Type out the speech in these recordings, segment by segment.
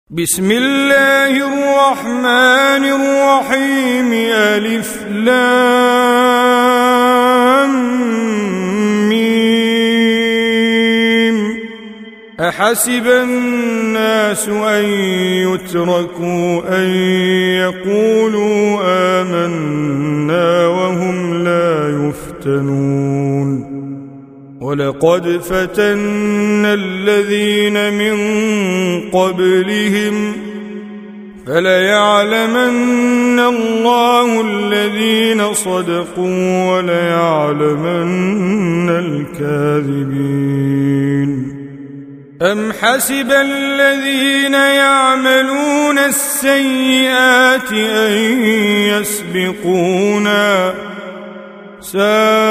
بسم الله الرحمن الرحيم. ألف لام ميم. أحسب الناس أن يتركوا أن يقولوا آمنا وهم لا يفتنون. ولقد فتنا الذين من قبلهم فليعلمن الله الذين صدقوا وليعلمن الكاذبين. أم حسب الذين يعملون السيئات أن يسبقونا ساء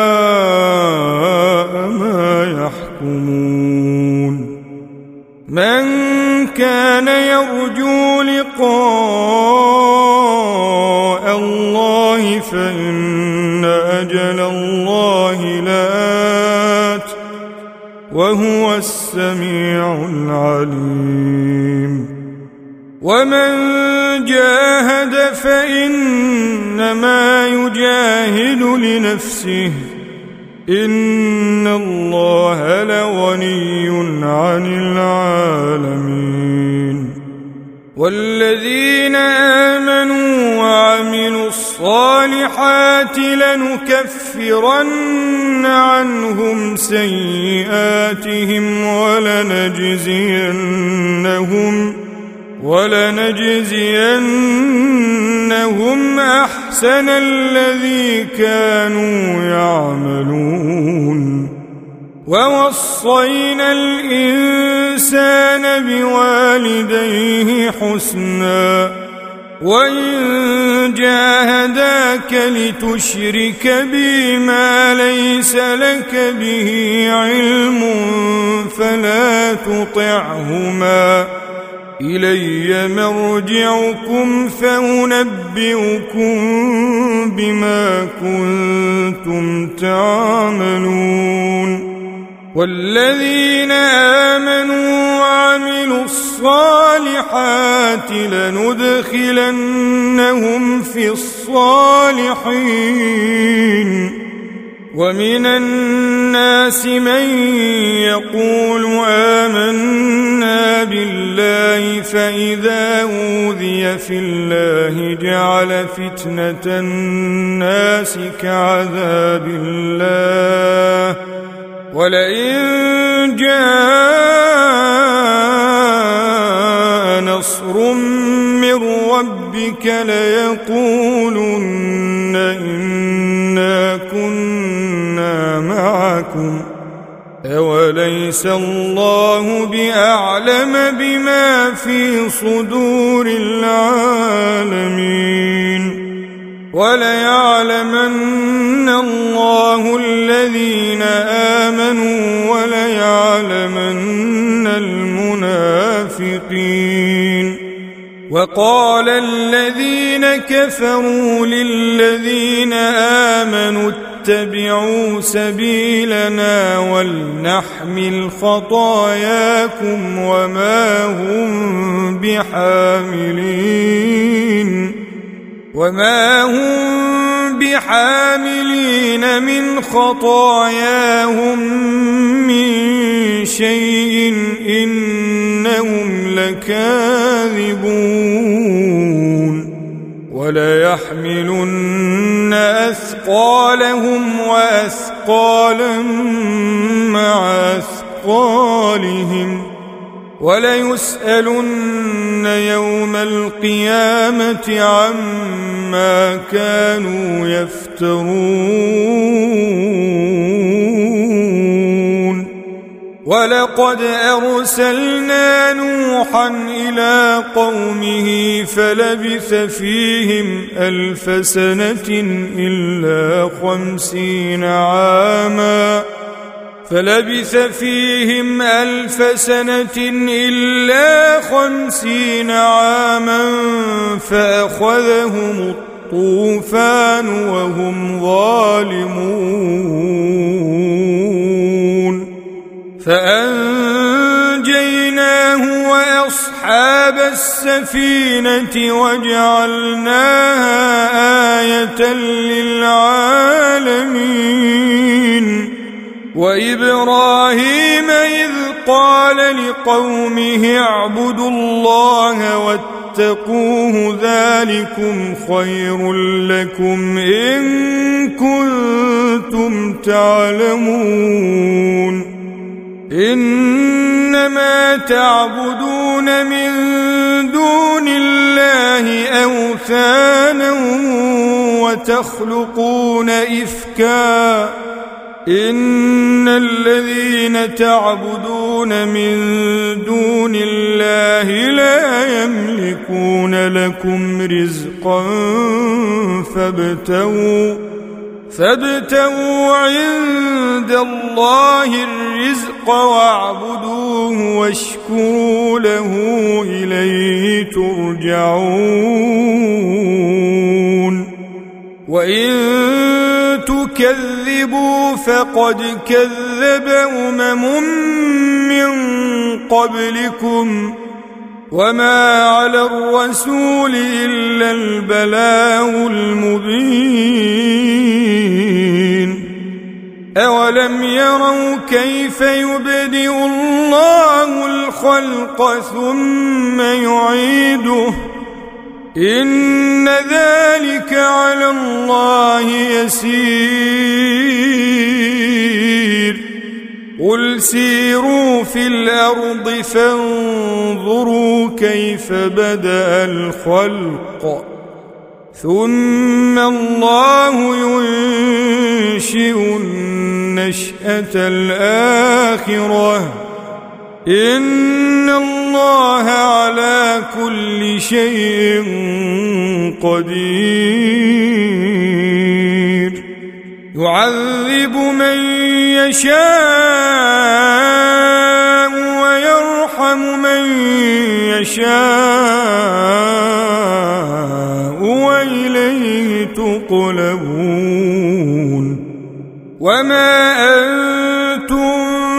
ما يحكمون. من كان يرجو لقاء الله فإن أجل الله لآت وهو السميع العليم. ومن جاهد فإنما يجاهد لنفسه إن الله لغني عن العالمين. والذين آمنوا وعملوا الصالحات لنكفرن عنهم سيئاتهم ولنجزينهم أحسن الذي كانوا يعملون. ووصينا الإنسان بوالديه حسنا وإن جاهداك لتشرك بي ما ليس لك به علم فلا تطعهما إلي مرجعكم فأنبئكم بما كنتم تعملون. والذين آمنوا وعملوا الصالحات لندخلنهم في الصالحين. ومن الناس من يقول آمنا بالله فإذا أوذي في الله جعل فتنة الناس كعذاب الله ولئن جاء نصر من ربك ليقولن إنا كنا معكم أوليس الله بأعلم بما في صدور العالمين. وليعلمن الله الذين آمنوا وليعلمن المنافقين. وقال الذين كفروا للذين آمنوا اتبعوا سبيلنا ولنحمل خطاياكم وما هم بحاملين من خطاياهم من شيء إنهم لكاذبون. وليحملن أثقالهم وأثقالا مع أثقالهم وليسألن يوم القيامة عما كانوا يفترون. ولقد أرسلنا نوحا إلى قومه فلبث فيهم 1000 سنة إلا 50 عاما فأخذهم الطوفان وهم ظالمون فأنجيناه وأصحابه أصحاب السفينة وجعلناها آية للعالمين وإبراهيم إذ قال لقومه اعبدوا الله واتقوه ذلكم خير لكم إن كنتم تعلمون إنما تعبدون من دون الله أوثانا وتخلقون إفكا إن الذين تعبدون من دون الله لا يملكون لكم رزقا فابتغوا عند الله الرزق واعبدوه واشكروا له إليه ترجعون وإن تكذبوا فقد كذب من قبلكم وما على الرسول إلا البلاغ المبين أولم يروا كيف يبدئ الله الخلق ثم يعيده إن ذلك على الله يسير قل سيروا في الأرض فانظروا كيف بدأ الخلق ثم الله ينشئ النشأة الآخرة إن الله على كل شيء قدير يعذب من يشاء ويرحم من يشاء وإليه تقلبون وما أنتم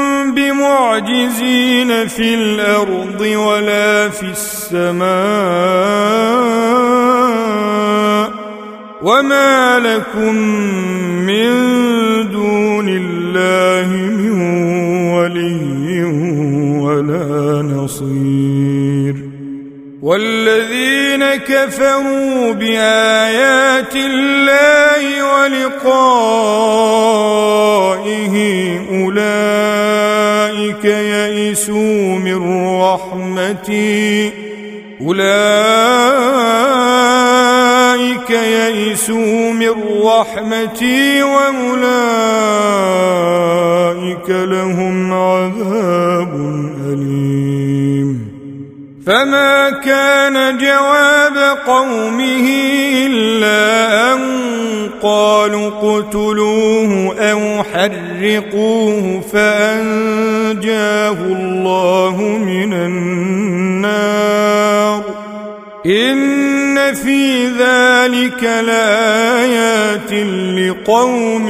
بمعجزين في الأرض ولا في السماء وما لكم من دون الله من ولي ولا نصير والذين كفروا بآيات الله ولقائه أولئك يئسوا من رحمتي وأولئك لهم عذاب أليم فما كان جواب قومه إلا أن قالوا اقتلوه أو حرقوه فأنجاه الله من النار إن في ذلك لآيات لقوم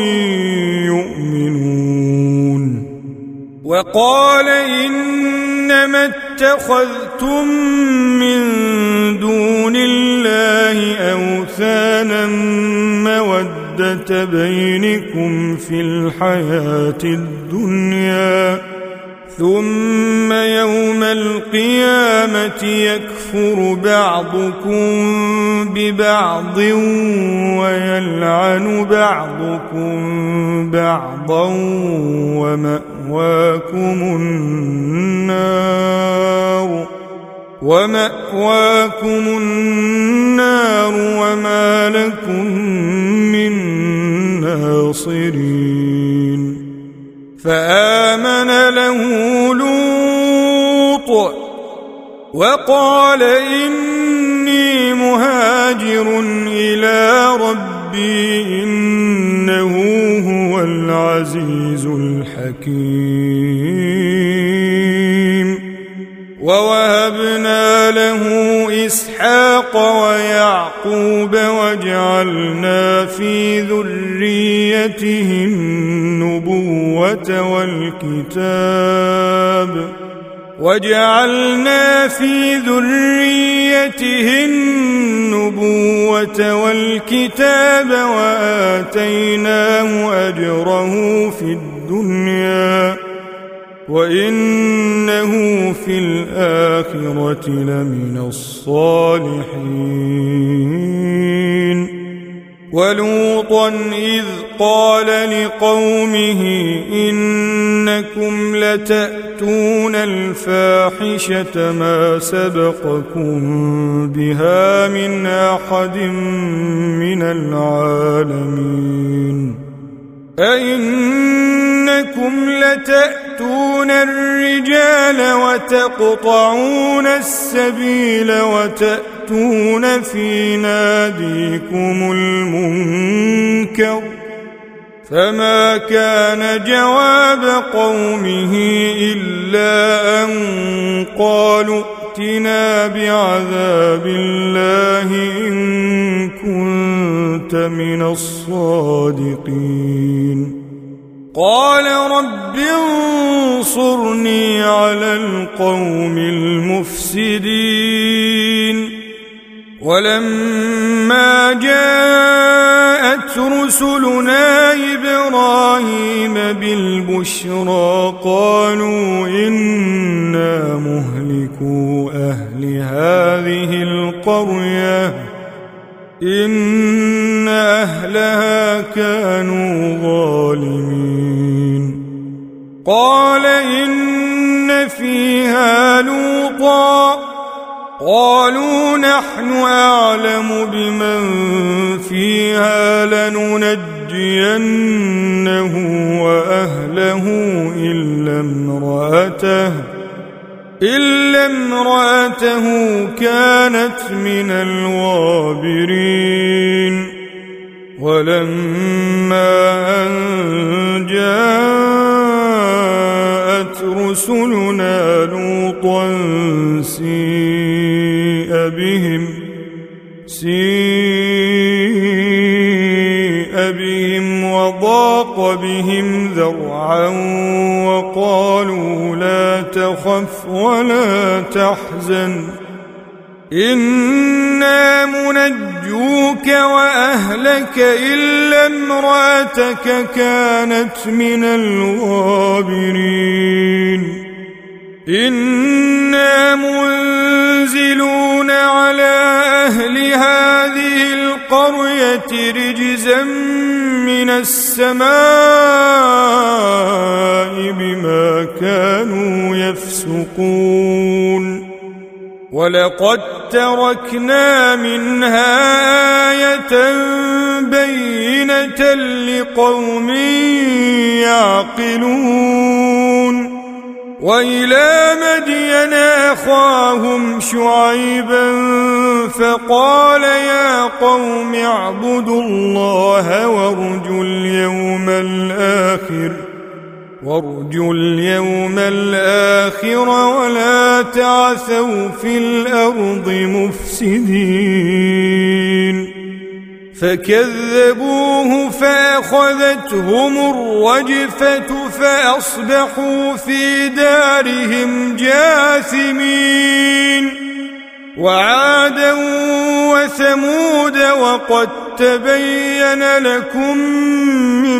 يؤمنون وقال إنما اتخذتم من دون الله أوثانا مودة بينكم في الحياة الدنيا ثم يوم القيامة يكفر بعضكم ببعض ويلعن بعضكم بعضا ومأواكم النار وما لكم من ناصرين فآمن له لوط وقال إني مهاجر إلى ربي إنه هو العزيز الحكيم ووهبنا له إسحاق ويعقوب وجعلنا في ذريته النبوة والكتاب وجعلنا في ذريته النبوة والكتاب وآتيناه أجره في الدنيا وإنه في الآخرة لمن الصالحين ولوطا إذ قال لقومه إنكم لتأتون الفاحشة ما سبقكم بها من أحد من العالمين أئنكم لتأتون الرجال وتقطعون السبيل وتأتون في ناديكم المنكر فما كان جواب قومه إلا أن قالوا ائتنا بعذاب الله إن كنت من الصادقين قال رب انصرني على القوم المفسدين ولما جاءت رسلنا إبراهيم بالبشرى قالوا إنا مهلكو أهل هذه القرية إن أهلها كانوا ظالمين قال إن فيها لوطا قالوا نحن أعلم بمن فيها لننجينه وأهله إلا امرأته كانت من الغابرين ولما أن جاءت رسلنا لوطا سيء بهم وضاق بهم ذرعا وقالوا لا تخف ولا تحزن إنا منجوك وأهلك إلا امرأتك كانت من الغابرين إنا منزلون على أهل هذه القرية رجزا من السماء بما كانوا يفسقون ولقد تركنا منها آية بينة لقوم يعقلون وإلى مدين أخاهم شعيبا فقال يا قوم اعبدوا الله وارجوا اليوم الآخر ولا تعثوا في الأرض مفسدين فكذبوه فأخذتهم الرجفة فأصبحوا في دارهم جاثمين وعادا وثمود وقد تبين لكم من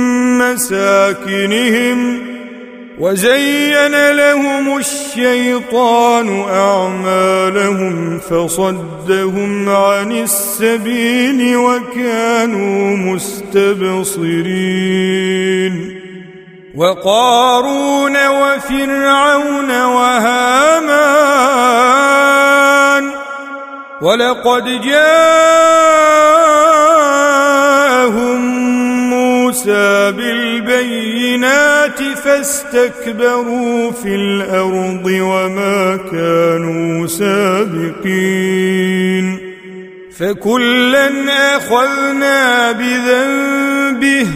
مساكنهم وزين لهم الشيطان أعمالهم فصدهم عن السبيل وكانوا مستبصرين وقارون وفرعون وهامان ولقد جاءهم موسى بالبينات فاستكبروا في الأرض وما كانوا سابقين فكلا أخذنا بذنبه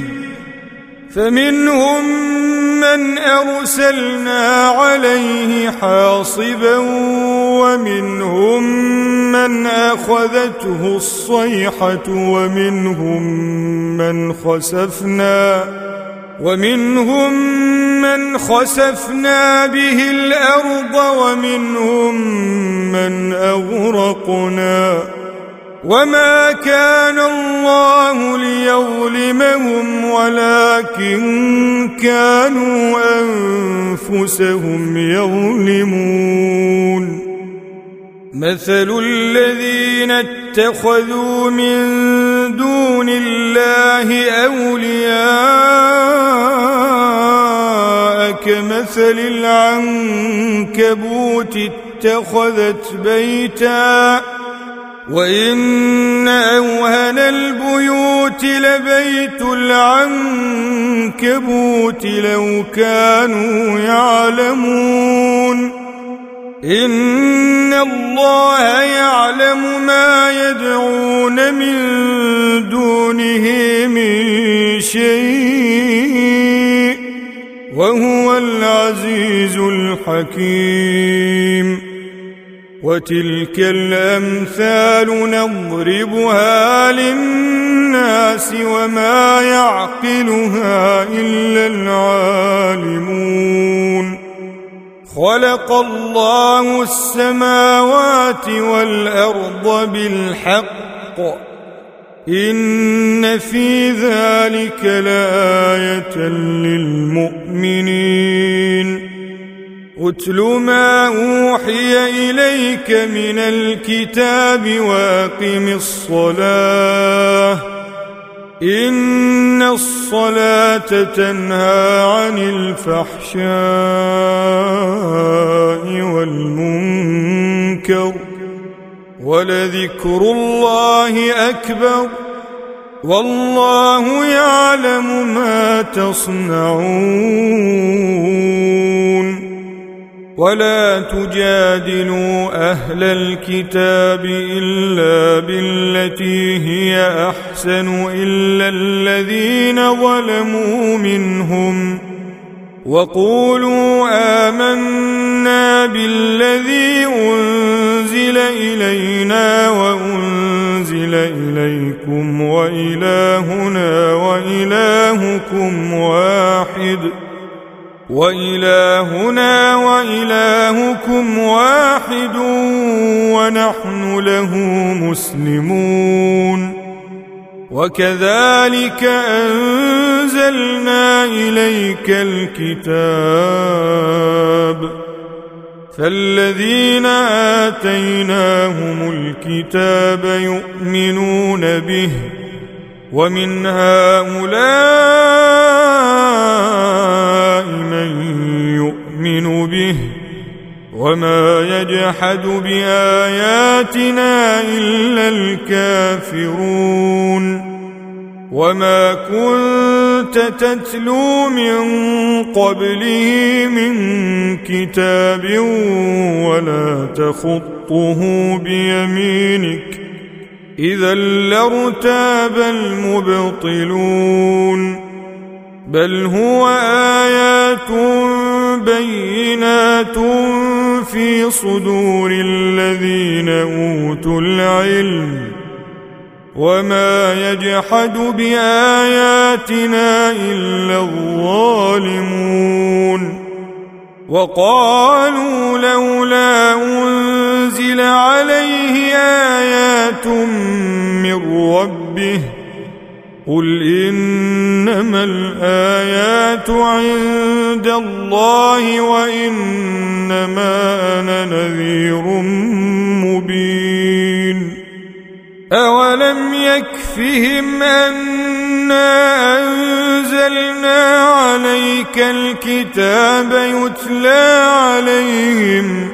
فمنهم من أرسلنا عليه حاصبا ومنهم من أخذته الصيحة ومنهم من خسفنا ومنهم من خسفنا به الأرض ومنهم من أغرقنا وما كان الله ليظلمهم ولكن كانوا أنفسهم يظلمون مثل الذين اتخذوا من دون الله أولياء كمثل العنكبوت اتخذت بيتا وإن أوهن البيوت لبيت العنكبوت لو كانوا يعلمون إن الله يعلم ما يدعون من دونه من شيء وهو العزيز الحكيم وتلك الأمثال نضربها للناس وما يعقلها إلا العالمون خلق الله السماوات والأرض بالحق إن في ذلك لآية للمؤمنين أتل ما أوحي إليك من الكتاب وأقم الصلاة إن الصلاة تنهى عن الفحشاء والمنكر ولذكر الله أكبر والله يعلم ما تصنعون ولا تجادلوا أهل الكتاب إلا بالتي هي أحسن إلا الذين ظلموا منهم وقولوا آمنا بالذي أنزل إلينا وأنزل إليكم وإلهنا وإلهكم واحد ونحن له مسلمون وكذلك أنزلنا إليك الكتاب فالذين آتيناهم الكتاب يؤمنون به ومن هؤلاء من يؤمن به وما يجحد بآياتنا إلا الكافرون وما كنت تتلو من قبله من كتاب ولا تخطه بيمينك إذا لارتاب المبطلون بل هو آيات بينات في صدور الذين أوتوا العلم وما يجحد بآياتنا إلا الظالمون وقالوا لولا أنزل عليه آيات من ربه قل إنما الآيات عند الله وإنما أنا نذير مبين أولم يكفهم أنا أنزلنا عليك الكتاب يتلى عليهم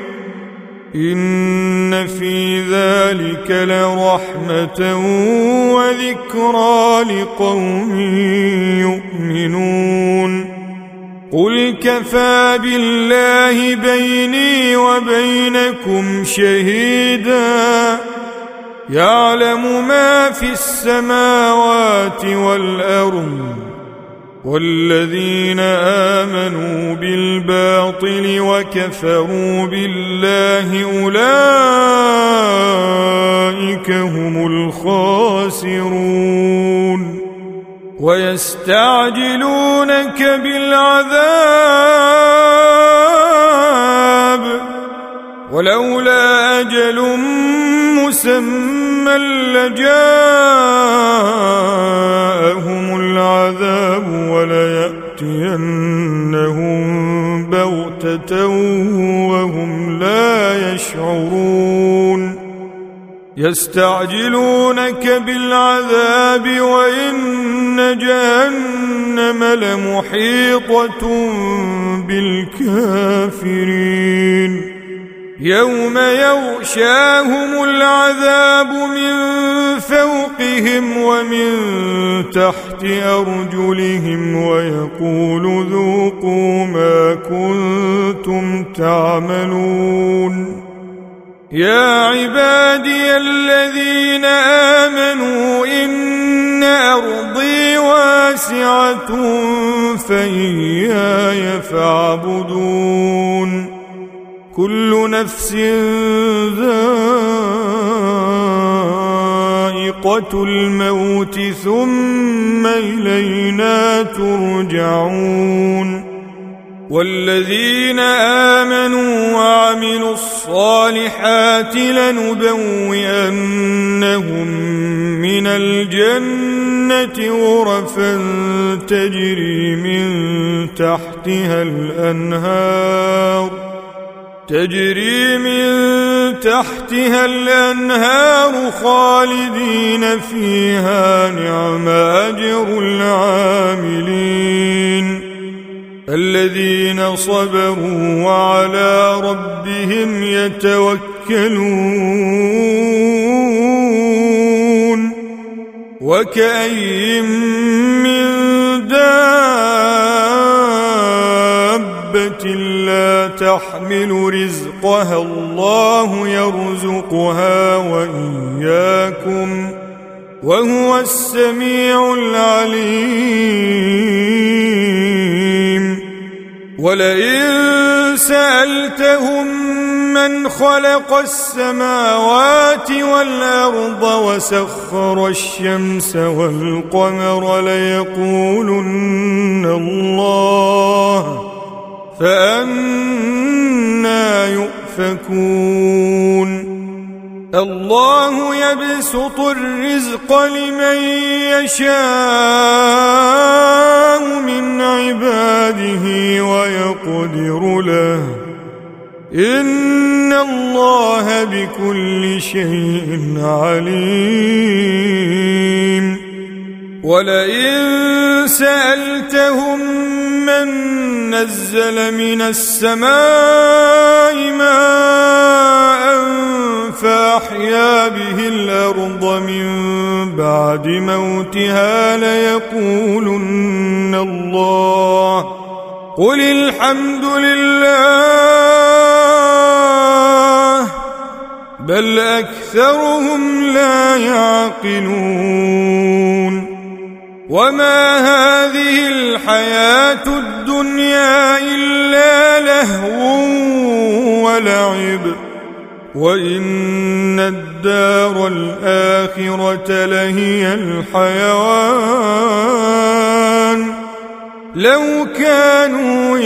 إن في ذلك لرحمة وذكرى لقوم يؤمنون قل كفى بالله بيني وبينكم شهيدا يعلم ما في السماوات والأرض والذين آمنوا بالباطل وكفروا بالله أولئك هم الخاسرون ويستعجلونك بالعذاب ولولا أجل مسمى لجاءهم العذاب وليأتينهم بغتة وهم لا يشعرون يستعجلونك بالعذاب وإن جهنم لمحيطة بالكافرين يوم يغشاهم العذاب من فوقهم ومن تحت أرجلهم ويقول ذوقوا ما كنتم تعملون يا عبادي الذين آمنوا إن أرضي واسعة فإياي فاعبدون كل نفس ذائقة الموت ثم إلينا ترجعون والذين آمنوا وعملوا الصالحات لنبوئنهم من الجنة غرفا تجري من تحتها الأنهار خالدين فيها نعم أجر العاملين الذين صبروا وعلى ربهم يتوكلون وكأين من دابة لا تحمل رزقها الله يرزقها وإياكم وهو السميع العليم ولئن سألتهم من خلق السماوات والأرض وسخر الشمس والقمر ليقولن الله فأنى يؤفكون الله يبسط الرزق لمن يشاء من عباده ويقدر له إن الله بكل شيء عليم ولئن سألتهم من نزل من السماء ماء فأحيا به الأرض من بعد موتها ليقولن الله قل الحمد لله بل أكثرهم لا يعقلون وما هذه الحياة الدنيا إلا لهو ولعب وإن الدار الآخرة لهي الحيوان لو كانوا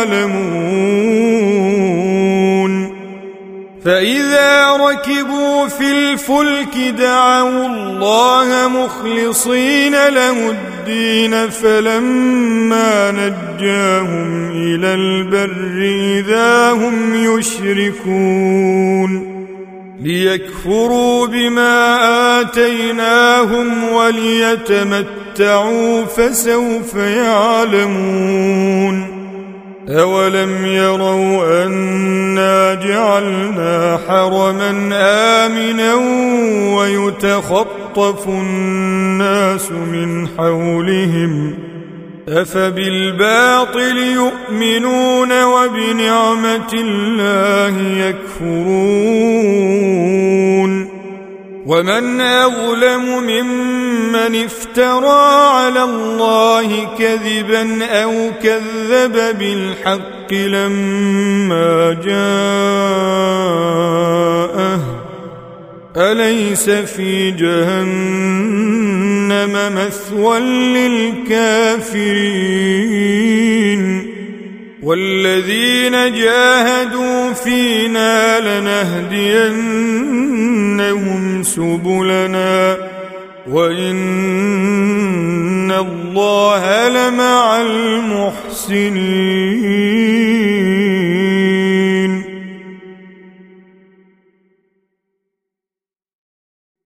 يعلمون فإذا ركبوا في الفلك دعوا الله مخلصين له الدين فلما نجاهم إلى البر إذا هم يشركون ليكفروا بما آتيناهم وليتمتعوا فسوف يعلمون أولم يروا أنا جعلنا حرما آمنا ويتخطف الناس من حولهم أفبالباطل يؤمنون وبنعمة الله يكفرون ومن أظلم ممن افترى على الله كذبا أو كذب بالحق لما جاءه أليس في جهنم جهنم مثوى للكافرين والذين جاهدوا فينا لنهدينهم سبلنا وإن الله لمع المحسنين